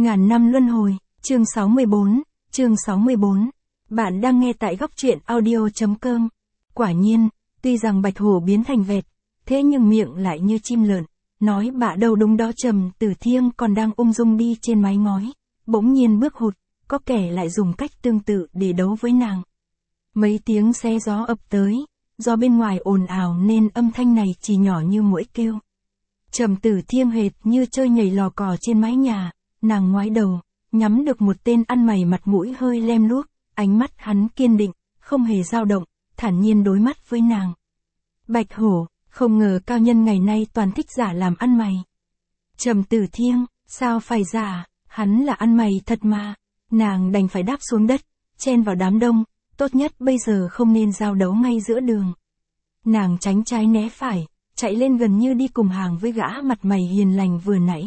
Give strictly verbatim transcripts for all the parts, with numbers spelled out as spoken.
Ngàn năm luân hồi, chương sáu mươi bốn, chương sáu mươi bốn. Bạn đang nghe tại góc truyện audio.com. Quả nhiên, tuy rằng bạch hổ biến thành vẹt, thế nhưng miệng lại như chim lợn, nói bạ đâu đúng đó. Trầm Tử Thiêng còn đang ung dung đi trên mái ngói, bỗng nhiên bước hụt, có kẻ lại dùng cách tương tự để đấu với nàng. Mấy tiếng xe gió ập tới, do bên ngoài ồn ào nên âm thanh này chỉ nhỏ như muỗi kêu. Trầm Tử Thiêng hệt như chơi nhảy lò cò trên mái nhà, nàng ngoái đầu, nhắm được một tên ăn mày mặt mũi hơi lem luốc, ánh mắt hắn kiên định, không hề dao động, thản nhiên đối mắt với nàng. Bạch hổ, không ngờ cao nhân ngày nay toàn thích giả làm ăn mày. Trầm Tử Thiêng, sao phải giả, hắn là ăn mày thật mà. Nàng đành phải đáp xuống đất, chen vào đám đông, tốt nhất bây giờ không nên giao đấu ngay giữa đường. Nàng tránh trái né phải, chạy lên gần như đi cùng hàng với gã mặt mày hiền lành vừa nãy.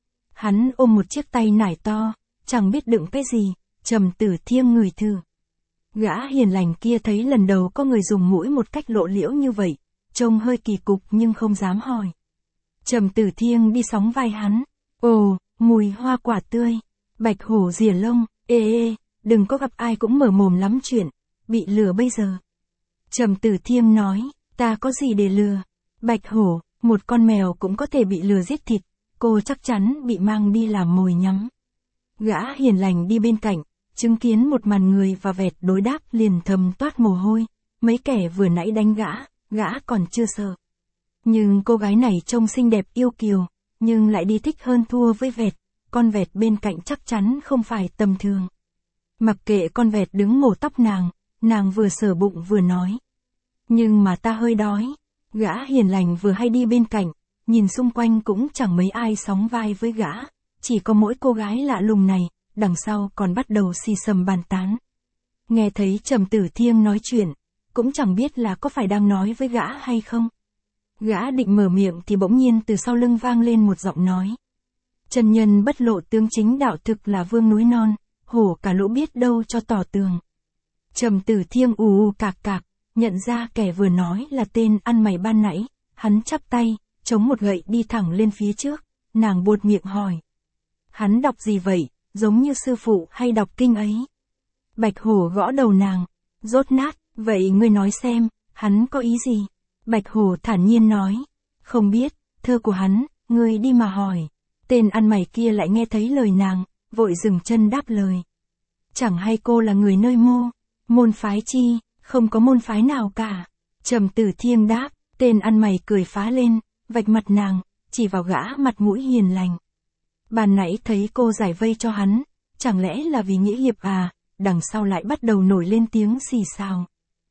Hắn ôm một chiếc tay nải to, chẳng biết đựng cái gì. Trầm Tử Thiêng ngửi thử. Gã hiền lành kia thấy lần đầu có người dùng mũi một cách lộ liễu như vậy, trông hơi kỳ cục nhưng không dám hỏi. Trầm Tử Thiêng đi sóng vai hắn. Ồ, mùi hoa quả tươi. Bạch hổ rìa lông. Ê ê, đừng có gặp ai cũng mở mồm lắm chuyện, bị lừa bây giờ. Trầm Tử Thiêng nói, ta có gì để lừa. Bạch hổ, một con mèo cũng có thể bị lừa giết thịt, cô chắc chắn bị mang đi làm mồi nhắm. Gã hiền lành đi bên cạnh, chứng kiến một màn người và vẹt đối đáp liền thầm toát mồ hôi, mấy kẻ vừa nãy đánh gã, gã còn chưa sợ. Nhưng cô gái này trông xinh đẹp yêu kiều, nhưng lại đi thích hơn thua với vẹt, con vẹt bên cạnh chắc chắn không phải tầm thường. Mặc kệ con vẹt đứng mổ tóc nàng, nàng vừa sờ bụng vừa nói. Nhưng mà ta hơi đói. Gã hiền lành vừa hay đi bên cạnh, nhìn xung quanh cũng chẳng mấy ai sóng vai với gã, chỉ có mỗi cô gái lạ lùng này, đằng sau còn bắt đầu xì xầm bàn tán. Nghe thấy Trầm Tử Thiêng nói chuyện, cũng chẳng biết là có phải đang nói với gã hay không. Gã định mở miệng thì bỗng nhiên từ sau lưng vang lên một giọng nói. Chân nhân bất lộ tướng chính đạo thực là vương núi non, hổ cả lũ biết đâu cho tỏ tường. Trầm Tử Thiêng ù ù cạc cạc, nhận ra kẻ vừa nói là tên ăn mày ban nãy, hắn chắp tay, chống một gậy đi thẳng lên phía trước, nàng buột miệng hỏi. Hắn đọc gì vậy, giống như sư phụ hay đọc kinh ấy? Bạch hổ gõ đầu nàng, rốt nát, vậy ngươi nói xem, hắn có ý gì? Bạch hổ thản nhiên nói, không biết, thơ của hắn, ngươi đi mà hỏi. Tên ăn mày kia lại nghe thấy lời nàng, vội dừng chân đáp lời. Chẳng hay cô là người nơi mô, môn phái chi, không có môn phái nào cả. Trầm Tử Thiêng đáp, tên ăn mày cười phá lên, vạch mặt nàng, chỉ vào gã mặt mũi hiền lành. Ban nãy thấy cô giải vây cho hắn, chẳng lẽ là vì nghĩa hiệp à, đằng sau lại bắt đầu nổi lên tiếng xì xào.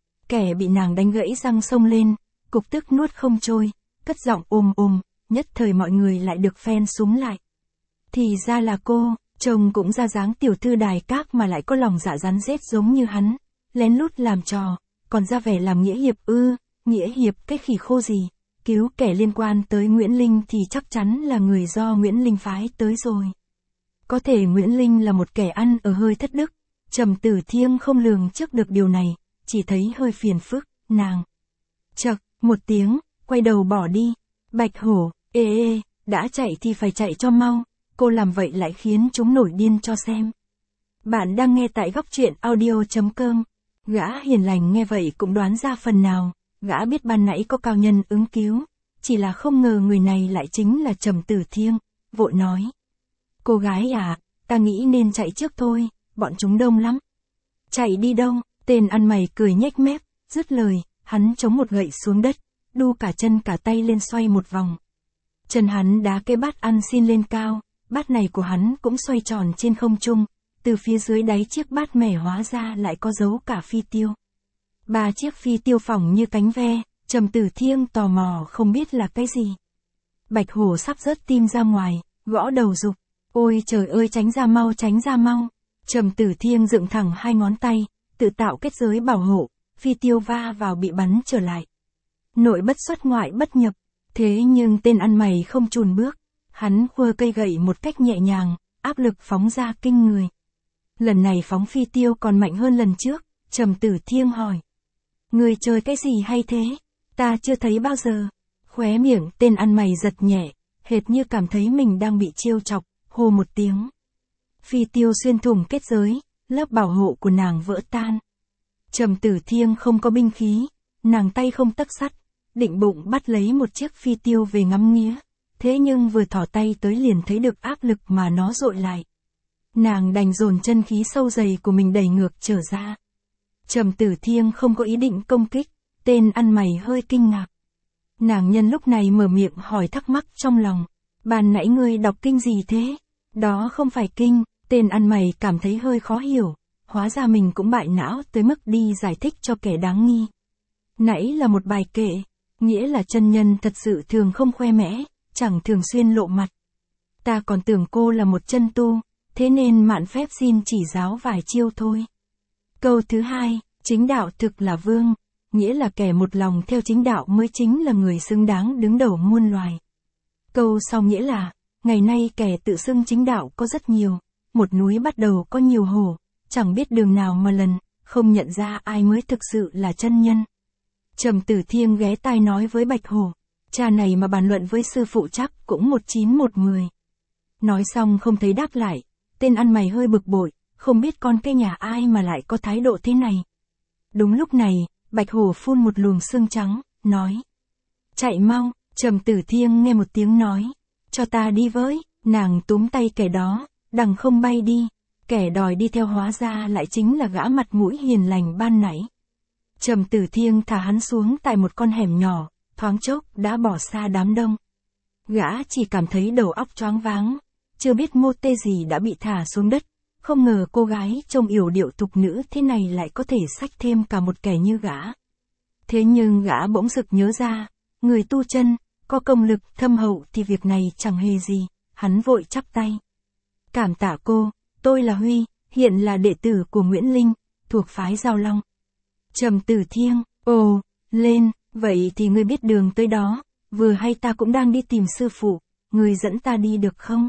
Kẻ bị nàng đánh gãy răng xông lên, cục tức nuốt không trôi, cất giọng ôm ôm, nhất thời mọi người lại được phen súng lại. Thì ra là cô, trông cũng ra dáng tiểu thư đài các mà lại có lòng dạ rắn rết giống như hắn, lén lút làm trò, còn ra vẻ làm nghĩa hiệp ư, nghĩa hiệp cái khỉ khô gì. Cứu kẻ liên quan tới Nguyễn Linh thì chắc chắn là người do Nguyễn Linh phái tới rồi. Có thể Nguyễn Linh là một kẻ ăn ở hơi thất đức, Trầm Tử Thiêng không lường trước được điều này, chỉ thấy hơi phiền phức, nàng. Chậc, một tiếng, quay đầu bỏ đi. Bạch hổ, ê ê, đã chạy thì phải chạy cho mau, cô làm vậy lại khiến chúng nổi điên cho xem. Bạn đang nghe tại góc truyện audio.com. Gã hiền lành nghe vậy cũng đoán ra phần nào. Gã biết ban nãy có cao nhân ứng cứu, chỉ là không ngờ người này lại chính là Trầm Tử Thiêng, vội nói. Cô gái à, ta nghĩ nên chạy trước thôi, bọn chúng đông lắm. Chạy đi đâu, tên ăn mày cười nhếch mép, dứt lời, hắn chống một gậy xuống đất, đu cả chân cả tay lên xoay một vòng. Chân hắn đá cái bát ăn xin lên cao, bát này của hắn cũng xoay tròn trên không trung, từ phía dưới đáy chiếc bát mẻ hóa ra lại có dấu cả phi tiêu. Ba chiếc phi tiêu phỏng như cánh ve, Trầm Tử Thiêng tò mò không biết là cái gì. Bạch hổ sắp rớt tim ra ngoài, gõ đầu rục. Ôi trời ơi, tránh ra mau, tránh ra mau. Trầm Tử Thiêng dựng thẳng hai ngón tay, tự tạo kết giới bảo hộ, phi tiêu va vào bị bắn trở lại. Nội bất xuất ngoại bất nhập, thế nhưng tên ăn mày không chùn bước, hắn khua cây gậy một cách nhẹ nhàng, áp lực phóng ra kinh người. Lần này phóng phi tiêu còn mạnh hơn lần trước, Trầm Tử Thiêng hỏi. Người chơi cái gì hay thế? Ta chưa thấy bao giờ. Khóe miệng tên ăn mày giật nhẹ, hệt như cảm thấy mình đang bị trêu chọc, hô một tiếng. Phi tiêu xuyên thủng kết giới, lớp bảo hộ của nàng vỡ tan. Trầm Tử Thiêng không có binh khí, nàng tay không tấc sắt, định bụng bắt lấy một chiếc phi tiêu về ngắm nghía, thế nhưng vừa thỏ tay tới liền thấy được áp lực mà nó dội lại. Nàng đành dồn chân khí sâu dày của mình đẩy ngược trở ra. Trầm Tử Thiêng không có ý định công kích, tên ăn mày hơi kinh ngạc. Nàng nhân lúc này mở miệng hỏi thắc mắc trong lòng, ban nãy ngươi đọc kinh gì thế? Đó không phải kinh, tên ăn mày cảm thấy hơi khó hiểu, hóa ra mình cũng bại não tới mức đi giải thích cho kẻ đáng nghi. Nãy là một bài kệ, nghĩa là chân nhân thật sự thường không khoe mẽ, chẳng thường xuyên lộ mặt. Ta còn tưởng cô là một chân tu, thế nên mạn phép xin chỉ giáo vài chiêu thôi. Câu thứ hai, chính đạo thực là vương, nghĩa là kẻ một lòng theo chính đạo mới chính là người xứng đáng đứng đầu muôn loài. Câu sau nghĩa là, ngày nay kẻ tự xưng chính đạo có rất nhiều, một núi bắt đầu có nhiều hổ, chẳng biết đường nào mà lần, không nhận ra ai mới thực sự là chân nhân. Trầm Tử Thiêng ghé tai nói với Bạch Hổ, cha này mà bàn luận với sư phụ chắc cũng một chín một mười. Nói xong không thấy đáp lại, tên ăn mày hơi bực bội, không biết con cái nhà ai mà lại có thái độ thế này. Đúng lúc này, Bạch Hổ phun một luồng sương trắng, nói. Chạy mau, Trầm Tử Thiêng nghe một tiếng nói, cho ta đi với, nàng túm tay kẻ đó, đằng không bay đi, kẻ đòi đi theo hóa ra lại chính là gã mặt mũi hiền lành ban nãy. Trầm Tử Thiêng thả hắn xuống tại một con hẻm nhỏ, thoáng chốc đã bỏ xa đám đông. Gã chỉ cảm thấy đầu óc choáng váng, chưa biết mô tê gì đã bị thả xuống đất, không ngờ cô gái trông yểu điệu thục nữ thế này lại có thể xách thêm cả một kẻ như gã. Thế nhưng gã bỗng sực nhớ ra, người tu chân, có công lực thâm hậu thì việc này chẳng hề gì, hắn vội chắp tay. Cảm tạ cô, tôi là Huy, hiện là đệ tử của Nguyễn Linh, thuộc phái Giao Long. Trầm Tử Thiêng, ồ, lên, vậy thì ngươi biết đường tới đó, vừa hay ta cũng đang đi tìm sư phụ, ngươi dẫn ta đi được không?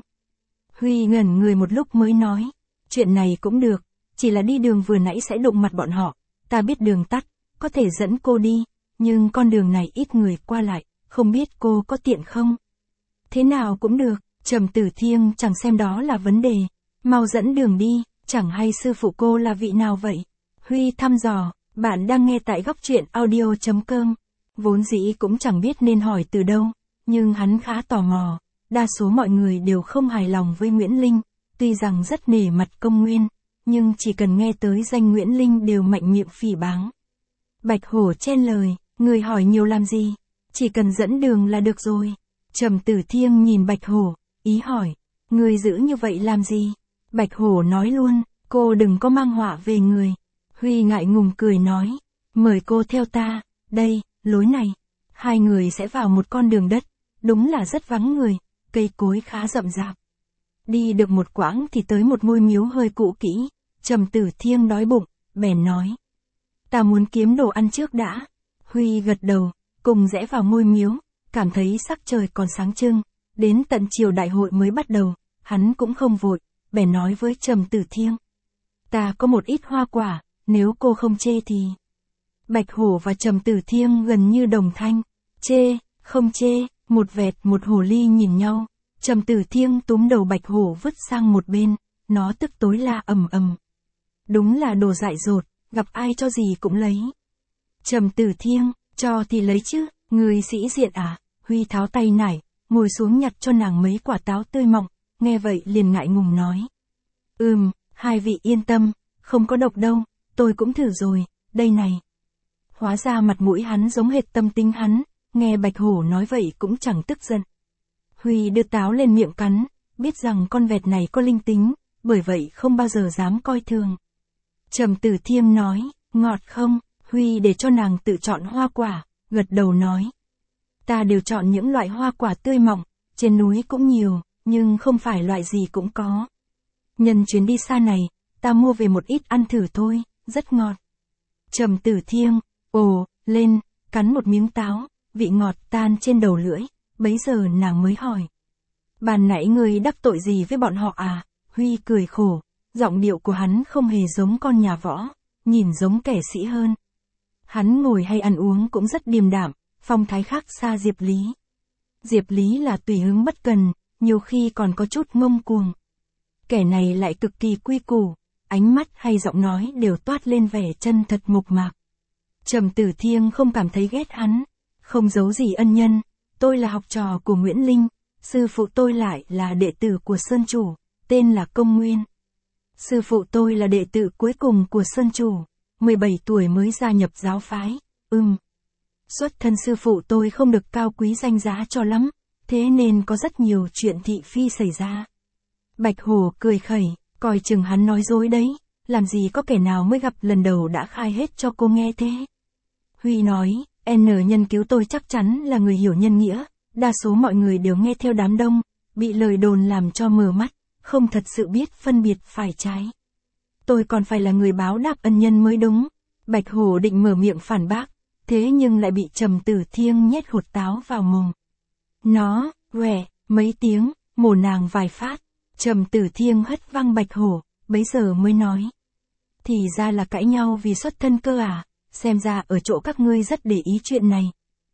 Huy ngẩn người một lúc mới nói, chuyện này cũng được, chỉ là đi đường vừa nãy sẽ đụng mặt bọn họ, ta biết đường tắt, có thể dẫn cô đi, nhưng con đường này ít người qua lại, không biết cô có tiện không? Thế nào cũng được, Trầm Tử Thiêng chẳng xem đó là vấn đề, mau dẫn đường đi, chẳng hay sư phụ cô là vị nào vậy? Huy thăm dò, bạn đang nghe tại góc truyện audio chấm com, vốn dĩ cũng chẳng biết nên hỏi từ đâu, nhưng hắn khá tò mò, đa số mọi người đều không hài lòng với Nguyễn Linh, tuy rằng rất nể mặt Công Nguyên, nhưng chỉ cần nghe tới danh Nguyễn Linh đều mạnh miệng phỉ báng. Bạch Hổ chen lời, người hỏi nhiều làm gì, chỉ cần dẫn đường là được rồi. Trầm Tử Thiêng nhìn Bạch Hổ, ý hỏi, người giữ như vậy làm gì? Bạch Hổ nói luôn, cô đừng có mang họa về người. Huy ngại ngùng cười nói, mời cô theo ta, đây, lối này. Hai người sẽ vào một con đường đất, đúng là rất vắng người, cây cối khá rậm rạp. Đi được một quãng thì tới một ngôi miếu hơi cũ kỹ, Trầm Tử Thiêng đói bụng, bèn nói. Ta muốn kiếm đồ ăn trước đã. Huy gật đầu, cùng rẽ vào ngôi miếu, cảm thấy sắc trời còn sáng trưng, đến tận chiều đại hội mới bắt đầu, hắn cũng không vội, bèn nói với Trầm Tử Thiêng. Ta có một ít hoa quả, nếu cô không chê thì... Bạch Hổ và Trầm Tử Thiêng gần như đồng thanh, chê, không chê, một vẹt một hồ ly nhìn nhau, Trầm Tử Thiêng túm đầu Bạch Hổ vứt sang một bên, nó tức tối la ầm ầm. Đúng là đồ dại dột, gặp ai cho gì cũng lấy. Trầm Tử Thiêng, cho thì lấy chứ, người sĩ diện à? Huy tháo tay nải, ngồi xuống nhặt cho nàng mấy quả táo tươi mọng, nghe vậy liền ngại ngùng nói. Ừm, hai vị yên tâm, không có độc đâu, tôi cũng thử rồi, đây này. Hóa ra mặt mũi hắn giống hệt tâm tính hắn, nghe Bạch Hổ nói vậy cũng chẳng tức giận. Huy đưa táo lên miệng cắn, biết rằng con vẹt này có linh tính, bởi vậy không bao giờ dám coi thường. Trầm Tử Thiêng nói, ngọt không? Huy để cho nàng tự chọn hoa quả, gật đầu nói. Ta đều chọn những loại hoa quả tươi mọng, trên núi cũng nhiều, nhưng không phải loại gì cũng có. Nhân chuyến đi xa này, ta mua về một ít ăn thử thôi, rất ngọt. Trầm Tử Thiêng, ồ, lên, cắn một miếng táo, vị ngọt tan trên đầu lưỡi, bấy giờ nàng mới hỏi. Ban nãy ngươi đắc tội gì với bọn họ à? Huy cười khổ, giọng điệu của hắn không hề giống con nhà võ, nhìn giống kẻ sĩ hơn. Hắn ngồi hay ăn uống cũng rất điềm đạm, phong thái khác xa Diệp Lý. Diệp Lý là tùy hứng bất cần, nhiều khi còn có chút ngông cuồng. kẻ này lại cực kỳ quy củ, ánh mắt hay giọng nói đều toát lên vẻ chân thật mộc mạc. Trầm Tử Thiêng không cảm thấy ghét hắn, không giấu gì ân nhân, tôi là học trò của Nguyễn Linh, sư phụ tôi lại là đệ tử của Sơn Chủ, tên là Công Nguyên. Sư phụ tôi là đệ tử cuối cùng của Sơn Chủ, mười bảy tuổi mới gia nhập giáo phái, ừm. Xuất thân sư phụ tôi không được cao quý danh giá cho lắm, thế nên có rất nhiều chuyện thị phi xảy ra. Bạch Hổ cười khẩy, coi chừng hắn nói dối đấy, làm gì có kẻ nào mới gặp lần đầu đã khai hết cho cô nghe thế. Huy nói, N nhân cứu tôi chắc chắn là người hiểu nhân nghĩa, đa số mọi người đều nghe theo đám đông, bị lời đồn làm cho mờ mắt, không thật sự biết phân biệt phải trái. Tôi còn phải là người báo đáp ân nhân mới đúng. Bạch Hổ định mở miệng phản bác, thế nhưng lại bị Trầm Tử Thiêng nhét hột táo vào mồm. Nó, quẻ, mấy tiếng, mổ nàng vài phát, Trầm Tử Thiêng hất văng Bạch Hổ, bấy giờ mới nói. Thì ra là cãi nhau vì xuất thân cơ à, xem ra ở chỗ các ngươi rất để ý chuyện này.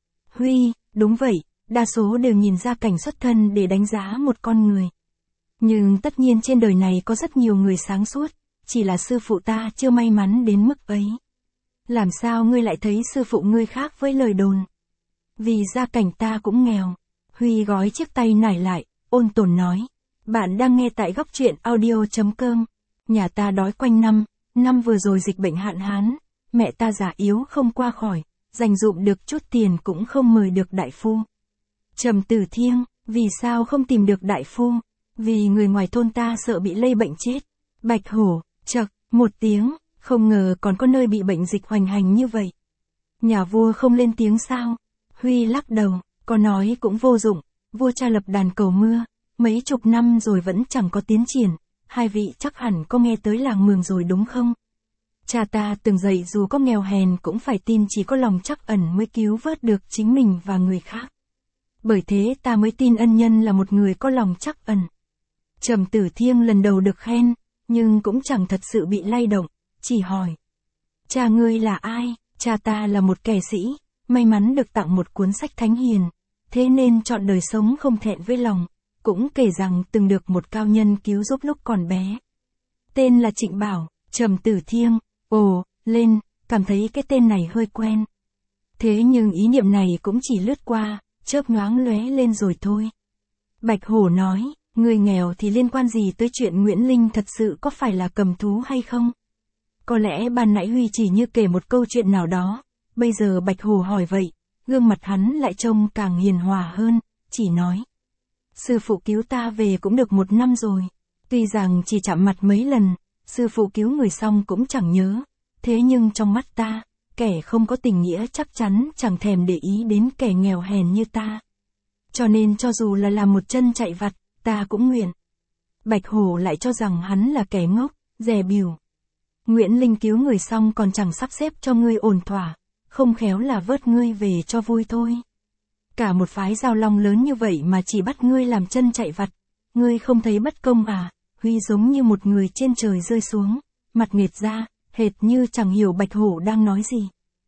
Huy, đúng vậy, đa số đều nhìn ra cảnh xuất thân để đánh giá một con người. Nhưng tất nhiên trên đời này có rất nhiều người sáng suốt, chỉ là sư phụ ta chưa may mắn đến mức ấy. Làm sao ngươi lại thấy sư phụ ngươi khác với lời đồn? Vì gia cảnh ta cũng nghèo. Huy gói chiếc tay nải lại, ôn tồn nói. Bạn đang nghe tại góc truyện audio.com. Nhà ta đói quanh năm, năm vừa rồi dịch bệnh hạn hán, mẹ ta già yếu không qua khỏi, dành dụm được chút tiền cũng không mời được đại phu. Trầm Tử Thiêng, vì sao không tìm được đại phu? Vì người ngoài thôn ta sợ bị lây bệnh chết. Bạch Hổ, chậc, một tiếng, không ngờ còn có nơi bị bệnh dịch hoành hành như vậy. Nhà vua không lên tiếng sao? Huy lắc đầu, có nói cũng vô dụng, vua cha lập đàn cầu mưa, mấy chục năm rồi vẫn chẳng có tiến triển, hai vị chắc hẳn có nghe tới làng Mường rồi đúng không? Cha ta từng dạy dù có nghèo hèn cũng phải tin chỉ có lòng trắc ẩn mới cứu vớt được chính mình và người khác. Bởi thế ta mới tin ân nhân là một người có lòng trắc ẩn. Trầm Tử Thiêng lần đầu được khen, nhưng cũng chẳng thật sự bị lay động, chỉ hỏi. Cha ngươi là ai? Cha ta là một kẻ sĩ, may mắn được tặng một cuốn sách thánh hiền, thế nên chọn đời sống không thẹn với lòng, cũng kể rằng từng được một cao nhân cứu giúp lúc còn bé. Tên là Trịnh Bảo. Trầm Tử Thiêng, ồ, lên, cảm thấy cái tên này hơi quen. Thế nhưng ý niệm này cũng chỉ lướt qua, chớp nhoáng lóe lên rồi thôi. Bạch Hổ nói, người nghèo thì liên quan gì tới chuyện Nguyễn Linh thật sự có phải là cầm thú hay không? Có lẽ ban nãy Huy chỉ như kể một câu chuyện nào đó, bây giờ Bạch Hổ hỏi vậy, gương mặt hắn lại trông càng hiền hòa hơn, chỉ nói. Sư phụ cứu ta về cũng được một năm rồi, tuy rằng chỉ chạm mặt mấy lần, sư phụ cứu người xong cũng chẳng nhớ, thế nhưng trong mắt ta, kẻ không có tình nghĩa chắc chắn chẳng thèm để ý đến kẻ nghèo hèn như ta. Cho nên cho dù là làm một chân chạy vặt, ta cũng nguyện. Bạch Hổ lại cho rằng hắn là kẻ ngốc, dè bỉu. Nguyễn Linh cứu người xong còn chẳng sắp xếp cho ngươi ổn thỏa, không khéo là vớt ngươi về cho vui thôi. Cả một phái Giao Long lớn như vậy mà chỉ bắt ngươi làm chân chạy vặt, ngươi không thấy bất công à? Huy giống như một người trên trời rơi xuống, mặt nghệt ra, hệt như chẳng hiểu Bạch Hổ đang nói gì.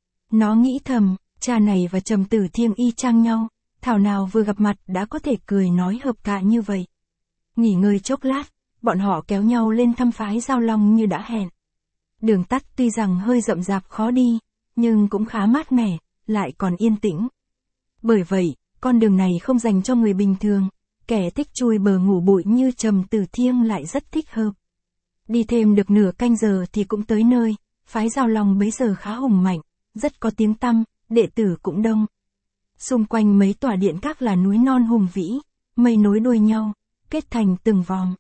Nó nghĩ thầm, cha này và Trầm Tử Thiêng y chang nhau, thảo nào vừa gặp mặt đã có thể cười nói hợp cạ như vậy. Nghỉ ngơi chốc lát, bọn họ kéo nhau lên thăm phái Giao Long như đã hẹn. Đường tắt tuy rằng hơi rậm rạp khó đi, nhưng cũng khá mát mẻ, lại còn yên tĩnh. Bởi vậy, con đường này không dành cho người bình thường, kẻ thích chui bờ ngủ bụi như Trầm Tử Thiêng lại rất thích hợp. Đi thêm được nửa canh giờ thì cũng tới nơi, phái Giao Long bấy giờ khá hùng mạnh, rất có tiếng tăm, đệ tử cũng đông. Xung quanh mấy tòa điện các là núi non hùng vĩ, mây nối đuôi nhau, kết thành từng vòm.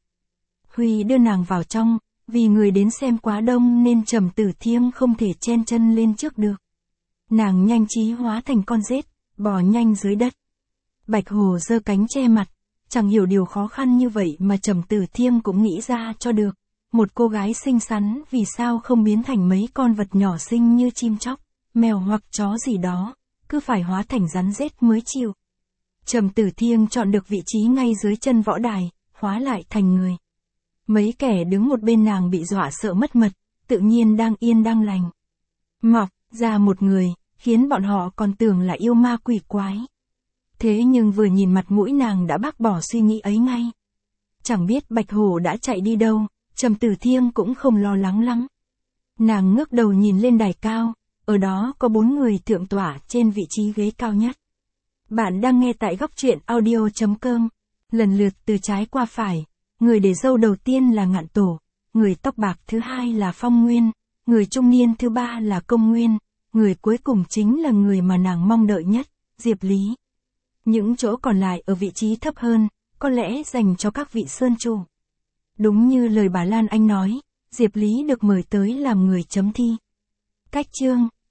Huy đưa nàng vào trong, vì người đến xem quá đông nên Trầm Tử Thiêng không thể chen chân lên trước được. Nàng nhanh trí hóa thành con rết, bò nhanh dưới đất. Bạch Hổ giơ cánh che mặt, chẳng hiểu điều khó khăn như vậy mà Trầm Tử Thiêng cũng nghĩ ra cho được. Một cô gái xinh xắn vì sao không biến thành mấy con vật nhỏ xinh như chim chóc, mèo hoặc chó gì đó, cứ phải hóa thành rắn rết mới chịu. Trầm Tử Thiêng chọn được vị trí ngay dưới chân võ đài, hóa lại thành người. Mấy kẻ đứng một bên nàng bị dọa sợ mất mật, tự nhiên đang yên đang lành. Mọc ra một người, khiến bọn họ còn tưởng là yêu ma quỷ quái. Thế nhưng vừa nhìn mặt mũi nàng đã bác bỏ suy nghĩ ấy ngay. Chẳng biết Bạch Hổ đã chạy đi đâu, Trầm Tử Thiêng cũng không lo lắng lắm. Nàng ngước đầu nhìn lên đài cao, ở đó có bốn người thượng tọa trên vị trí ghế cao nhất. Bạn đang nghe tại góc truyện audio chấm com, lần lượt từ trái qua phải, người để râu đầu tiên là Ngạn Tổ, người tóc bạc thứ hai là Phong Nguyên, người trung niên thứ ba là Công Nguyên, người cuối cùng chính là người mà nàng mong đợi nhất, Diệp Lý. Những chỗ còn lại ở vị trí thấp hơn, có lẽ dành cho các vị sơn chủ. Đúng như lời bà Lan Anh nói, Diệp Lý được mời tới làm người chấm thi. Cách chương,